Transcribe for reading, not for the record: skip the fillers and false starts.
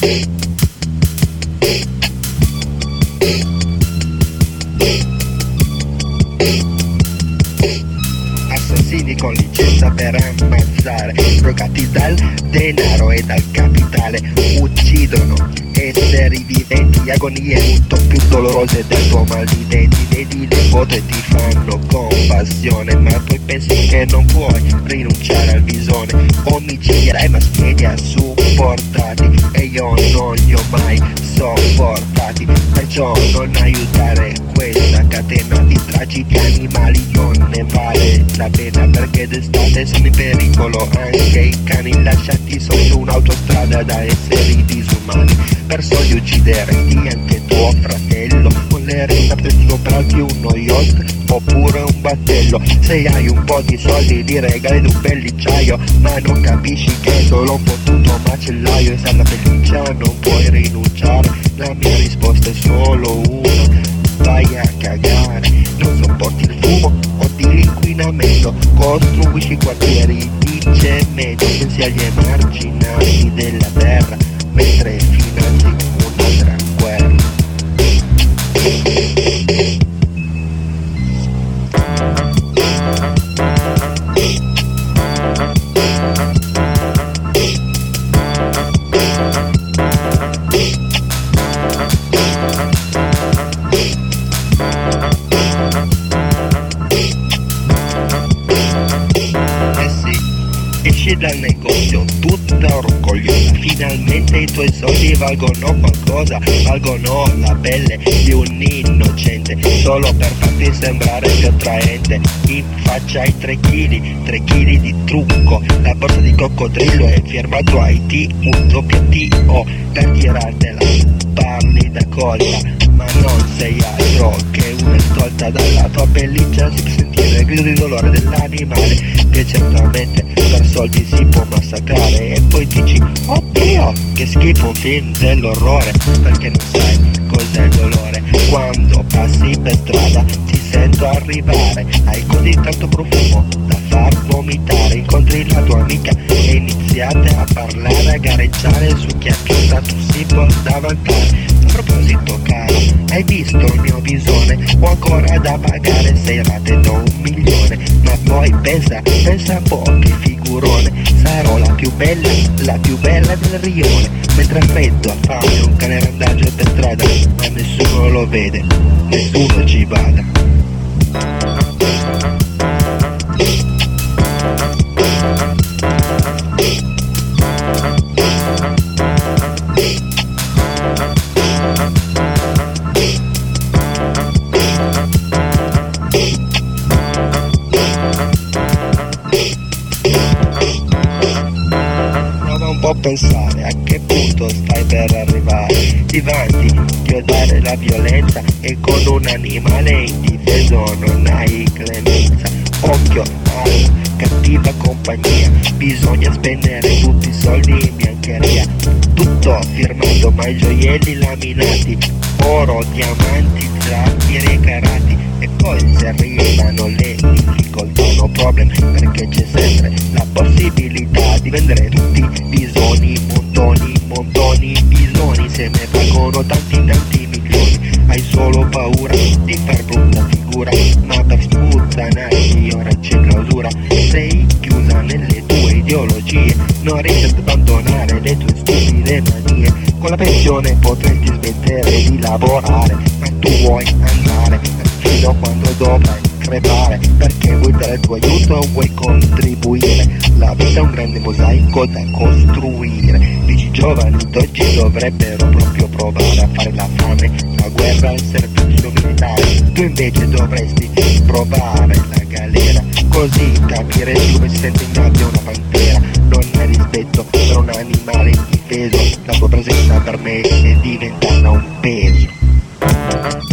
Assassini con licenza per ammazzare, drogati dal denaro e dal capitale, uccidono esseri viventi, agonie molto più dolorose del tuo mal di denti. Vedi le foto e ti fanno compassione, ma poi pensi che non puoi rinunciare al visone. Omicidi ai mass media supportati e io non li ho mai sopportati, perciò non aiutare questa catena di tragici animali, non ne vale la pena, perché d'estate sono in pericolo anche i cani lasciati sotto un'autostrada da esseri disumani, per soldi uccideresti anche tuo fratello, con le renda per comprarti uno yacht oppure un battello. Se hai un po' di soldi li regali ad un pellicciaio, ma non capisci che è solo un fottuto macellaio, e se alla pelliccia non puoi rinunciare, la mia risposta è solo una: vai a cagare. Non sopporti il fumo o di l'inquinamento, costruisci quartieri di cemento, pensi agli emarginati della terra mentre finanzi un'altra guerra. Esci dal negozio tutta orgogliosa, finalmente i tuoi soldi valgono qualcosa, valgono la pelle di un innocente, solo per farti sembrare più attraente. In faccia hai 3 kg di trucco, la borsa di coccodrillo è firmato IT-UTO, per tirartela parli da colla, ma non sei altro che una stolta. Dalla tua pelliccia si può sentire il grido di dolore dell'animale che certamente per soldi si può massacrare, e poi dici oddio che schifo, un film dell'orrore, perché non sai cos'è il dolore. Quando passi per strada ti sento arrivare, hai così tanto profumo da far vomitare, incontri la tua amica e iniziate a parlare, a gareggiare su chi ha più status symbol da vantare. A proposito caro, hai visto il mio visone? Ho ancora da pagare 6 rate da 1 milione, ma poi pensa un po' che figurone, sarò la più bella del rione, mentre a freddo, a fame, un cane randagio per strada, ma nessuno lo vede, nessuno ci bada. Può pensare a che punto stai per arrivare, ti vanti di odiare la violenza e con un animale indifeso non hai clemenza. Occhio alla cattiva compagnia, bisogna spendere tutti i soldi in biancheria, tutto firmato ma i gioielli laminati, oro, diamanti, zaffiri e carati. E poi se arrivano le difficoltà no problem, perché c'è sempre la possibilità di vendere tutti i bisogni, montoni, bisogni, se ne valgono tanti milioni. Hai solo paura di far brutta figura, ma per sputtanarti ora c'è clausura. Sei chiusa nelle tue ideologie, non riesci ad abbandonare le tue stupide manie. Con la pensione potresti smettere di lavorare, ma tu vuoi andare fino a quando dovrai crepare, perché vuoi dare il tuo aiuto o vuoi contribuire. La vita è un grande mosaico da costruire, dici giovani d'oggi dovrebbero proprio provare a fare la fame, la guerra e il servizio militare. Tu invece dovresti provare la galera, così capiresti come si sente in gabbia una pantera. Non hai rispetto per un animale indifeso, la tua presenza per me è diventata un peso.